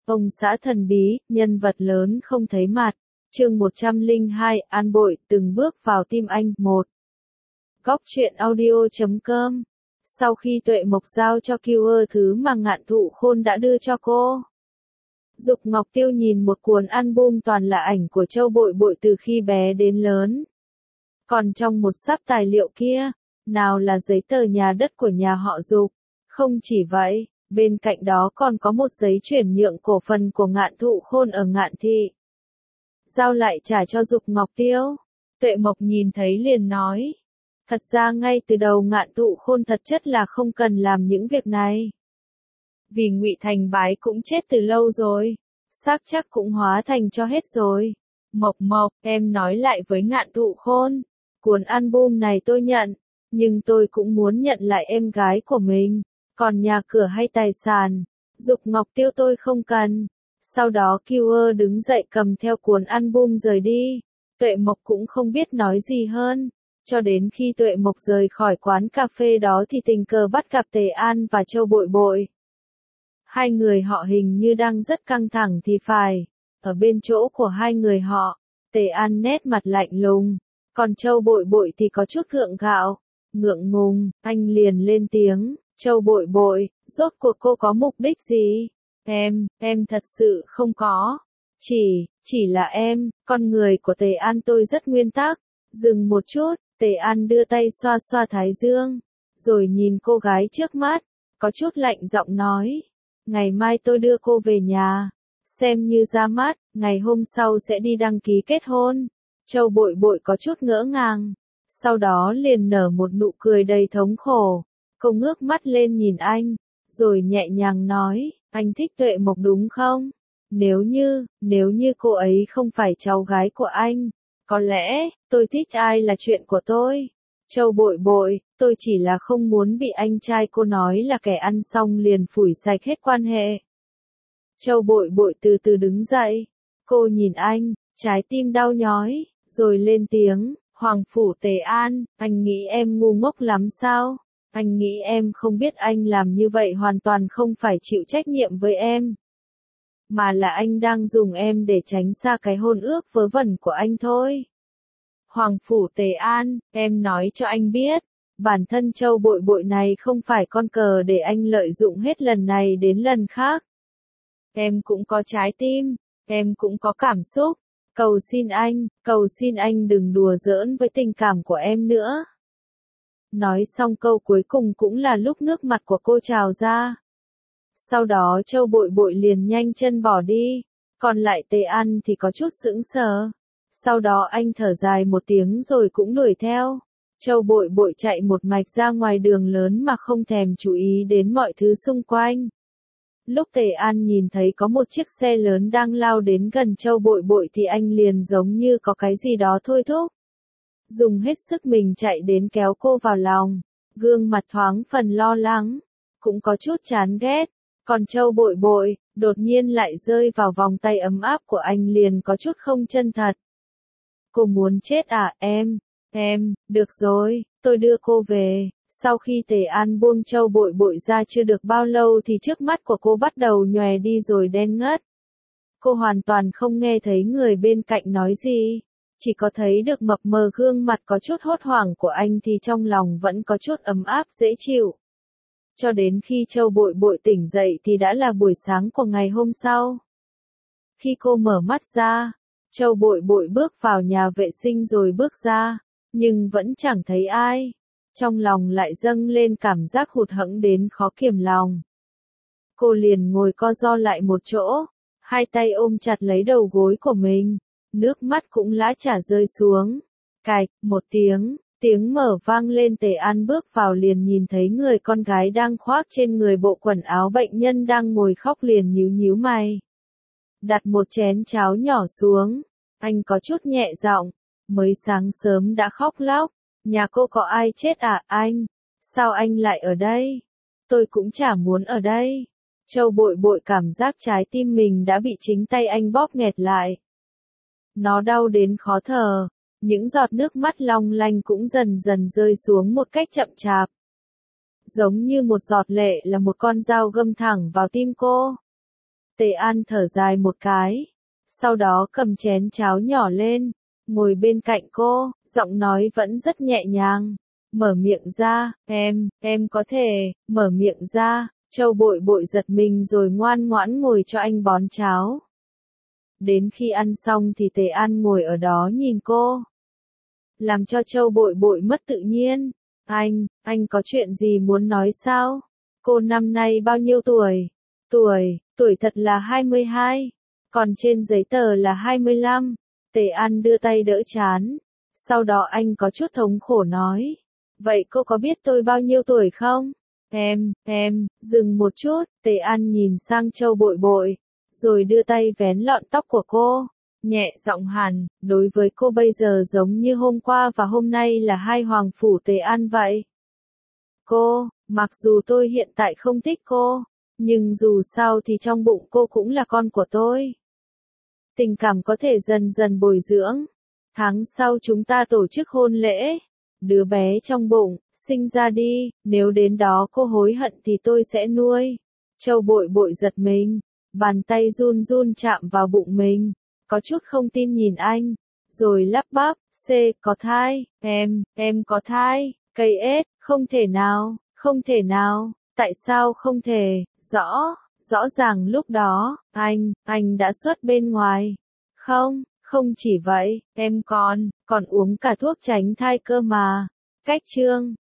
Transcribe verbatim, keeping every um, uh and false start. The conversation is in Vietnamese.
Ông xã thần bí, nhân vật lớn không thấy mặt. Chương một trăm lẻ hai, An Bội, từng bước vào tim anh. một. Góc truyện audio chấm com. Sau khi Tuệ Mộc giao cho Killer thứ mà Ngạn Thụ Khôn đã đưa cho cô, Dục Ngọc Tiêu nhìn một cuốn album toàn là ảnh của Châu Bội Bội từ khi bé đến lớn. Còn trong một sắp tài liệu kia, nào là giấy tờ nhà đất của nhà họ Dục. Không chỉ vậy, bên cạnh đó còn có một giấy chuyển nhượng cổ phần của Ngạn Thụ Khôn ở Ngạn Thị. Giao lại trả cho Dục Ngọc Tiêu. Tuệ Mộc nhìn thấy liền nói. Thật ra ngay từ đầu Ngạn Thụ Khôn thật chất là không cần làm những việc này. Vì Ngụy Thành Bái cũng chết từ lâu rồi. Xác chắc cũng hóa thành cho hết rồi. Mộc Mộc, em nói lại với Ngạn Thụ Khôn. Cuốn album này tôi nhận. Nhưng tôi cũng muốn nhận lại em gái của mình. Còn nhà cửa hay tài sản, Dục Ngọc Tiêu tôi không cần. Sau đó Killer đứng dậy cầm theo cuốn album rời đi. Tuệ Mộc cũng không biết nói gì hơn. Cho đến khi Tuệ Mộc rời khỏi quán cà phê đó thì tình cờ bắt gặp Tề An và Châu Bội Bội. Hai người họ hình như đang rất căng thẳng thì phải. Ở bên chỗ của hai người họ, Tề An nét mặt lạnh lùng. Còn Châu Bội Bội thì có chút gượng gạo. Ngượng ngùng, anh liền lên tiếng. Châu Bội Bội, rốt cuộc cô có mục đích gì? Em, em thật sự không có. Chỉ, chỉ là em, con người của Tề An tôi rất nguyên tắc. Dừng một chút, Tề An đưa tay xoa xoa thái dương. Rồi nhìn cô gái trước mắt, có chút lạnh giọng nói. Ngày mai tôi đưa cô về nhà. Xem như ra mắt, ngày hôm sau sẽ đi đăng ký kết hôn. Châu Bội Bội có chút ngỡ ngàng. Sau đó liền nở một nụ cười đầy thống khổ. Cô ngước mắt lên nhìn anh, rồi nhẹ nhàng nói, anh thích Tuệ Mộc đúng không? Nếu như, nếu như cô ấy không phải cháu gái của anh, có lẽ, tôi thích ai là chuyện của tôi. Châu Bội Bội, tôi chỉ là không muốn bị anh trai cô nói là kẻ ăn xong liền phủi sạch hết quan hệ. Châu Bội Bội từ từ đứng dậy, cô nhìn anh, trái tim đau nhói, rồi lên tiếng, Hoàng Phủ Tề An, anh nghĩ em ngu ngốc lắm sao? Anh nghĩ em không biết anh làm như vậy hoàn toàn không phải chịu trách nhiệm với em. Mà là anh đang dùng em để tránh xa cái hôn ước vớ vẩn của anh thôi. Hoàng Phủ Tề An, em nói cho anh biết, bản thân Châu Bội Bội này không phải con cờ để anh lợi dụng hết lần này đến lần khác. Em cũng có trái tim, em cũng có cảm xúc. Cầu xin anh, cầu xin anh đừng đùa giỡn với tình cảm của em nữa. Nói xong câu cuối cùng cũng là lúc nước mặt của cô trào ra. Sau đó Châu Bội Bội liền nhanh chân bỏ đi, còn lại Tề An thì có chút sững sờ. Sau đó anh thở dài một tiếng rồi cũng đuổi theo. Châu Bội Bội chạy một mạch ra ngoài đường lớn mà không thèm chú ý đến mọi thứ xung quanh. Lúc Tề An nhìn thấy có một chiếc xe lớn đang lao đến gần Châu Bội Bội thì anh liền giống như có cái gì đó thôi thúc. Dùng hết sức mình chạy đến kéo cô vào lòng, gương mặt thoáng phần lo lắng, cũng có chút chán ghét, còn Châu Bội Bội, đột nhiên lại rơi vào vòng tay ấm áp của anh liền có chút không chân thật. Cô muốn chết à em, em, được rồi, tôi đưa cô về. Sau khi Tề An buông Châu Bội Bội ra chưa được bao lâu thì trước mắt của cô bắt đầu nhòe đi rồi đen ngất. Cô hoàn toàn không nghe thấy người bên cạnh nói gì. Chỉ có thấy được mập mờ gương mặt có chút hốt hoảng của anh thì trong lòng vẫn có chút ấm áp dễ chịu. Cho đến khi Châu Bội Bội tỉnh dậy thì đã là buổi sáng của ngày hôm sau. Khi cô mở mắt ra, Châu Bội Bội bước vào nhà vệ sinh rồi bước ra, nhưng vẫn chẳng thấy ai. Trong lòng lại dâng lên cảm giác hụt hẫng đến khó kiềm lòng. Cô liền ngồi co ro lại một chỗ, hai tay ôm chặt lấy đầu gối của mình. Nước mắt cũng lã chả rơi xuống. Cạch, một tiếng, tiếng mở vang lên. Tề An bước vào liền nhìn thấy người con gái đang khoác trên người bộ quần áo bệnh nhân đang ngồi khóc liền nhíu nhíu mày. Đặt một chén cháo nhỏ xuống, anh có chút nhẹ giọng, mới sáng sớm đã khóc lóc. Nhà cô có ai chết à anh? Sao anh lại ở đây? Tôi cũng chả muốn ở đây. Châu Bội Bội cảm giác trái tim mình đã bị chính tay anh bóp nghẹt lại. Nó đau đến khó thở, những giọt nước mắt long lanh cũng dần dần rơi xuống một cách chậm chạp. Giống như một giọt lệ là một con dao găm thẳng vào tim cô. Tề An thở dài một cái, sau đó cầm chén cháo nhỏ lên, ngồi bên cạnh cô, giọng nói vẫn rất nhẹ nhàng, mở miệng ra, em, em có thể, mở miệng ra, Châu Bội Bội giật mình rồi ngoan ngoãn ngồi cho anh bón cháo. Đến khi ăn xong thì Tề An ngồi ở đó nhìn cô, làm cho Châu Bội Bội mất tự nhiên. Anh, anh có chuyện gì muốn nói sao? Cô năm nay bao nhiêu tuổi? Tuổi, tuổi thật là hai mươi hai, còn trên giấy tờ là hai mươi lăm. Tề An đưa tay đỡ trán, sau đó anh có chút thống khổ nói, vậy cô có biết tôi bao nhiêu tuổi không? Em, em, dừng một chút, Tề An nhìn sang Châu Bội Bội, rồi đưa tay vén lọn tóc của cô, nhẹ giọng hẳn, đối với cô bây giờ giống như hôm qua và hôm nay là hai hoàng phủ Tề An vậy. Cô, mặc dù tôi hiện tại không thích cô, nhưng dù sao thì trong bụng cô cũng là con của tôi. Tình cảm có thể dần dần bồi dưỡng. Tháng sau chúng ta tổ chức hôn lễ. Đứa bé trong bụng, sinh ra đi, nếu đến đó cô hối hận thì tôi sẽ nuôi. Châu Bội Bội giật mình, bàn tay run run chạm vào bụng mình, có chút không tin nhìn anh, rồi lắp bắp, C, có thai, em, em có thai, cây ết, không thể nào, không thể nào, tại sao không thể, rõ, rõ ràng lúc đó, anh, anh đã xuất bên ngoài. Không, không chỉ vậy, em còn, còn uống cả thuốc tránh thai cơ mà. Cách chương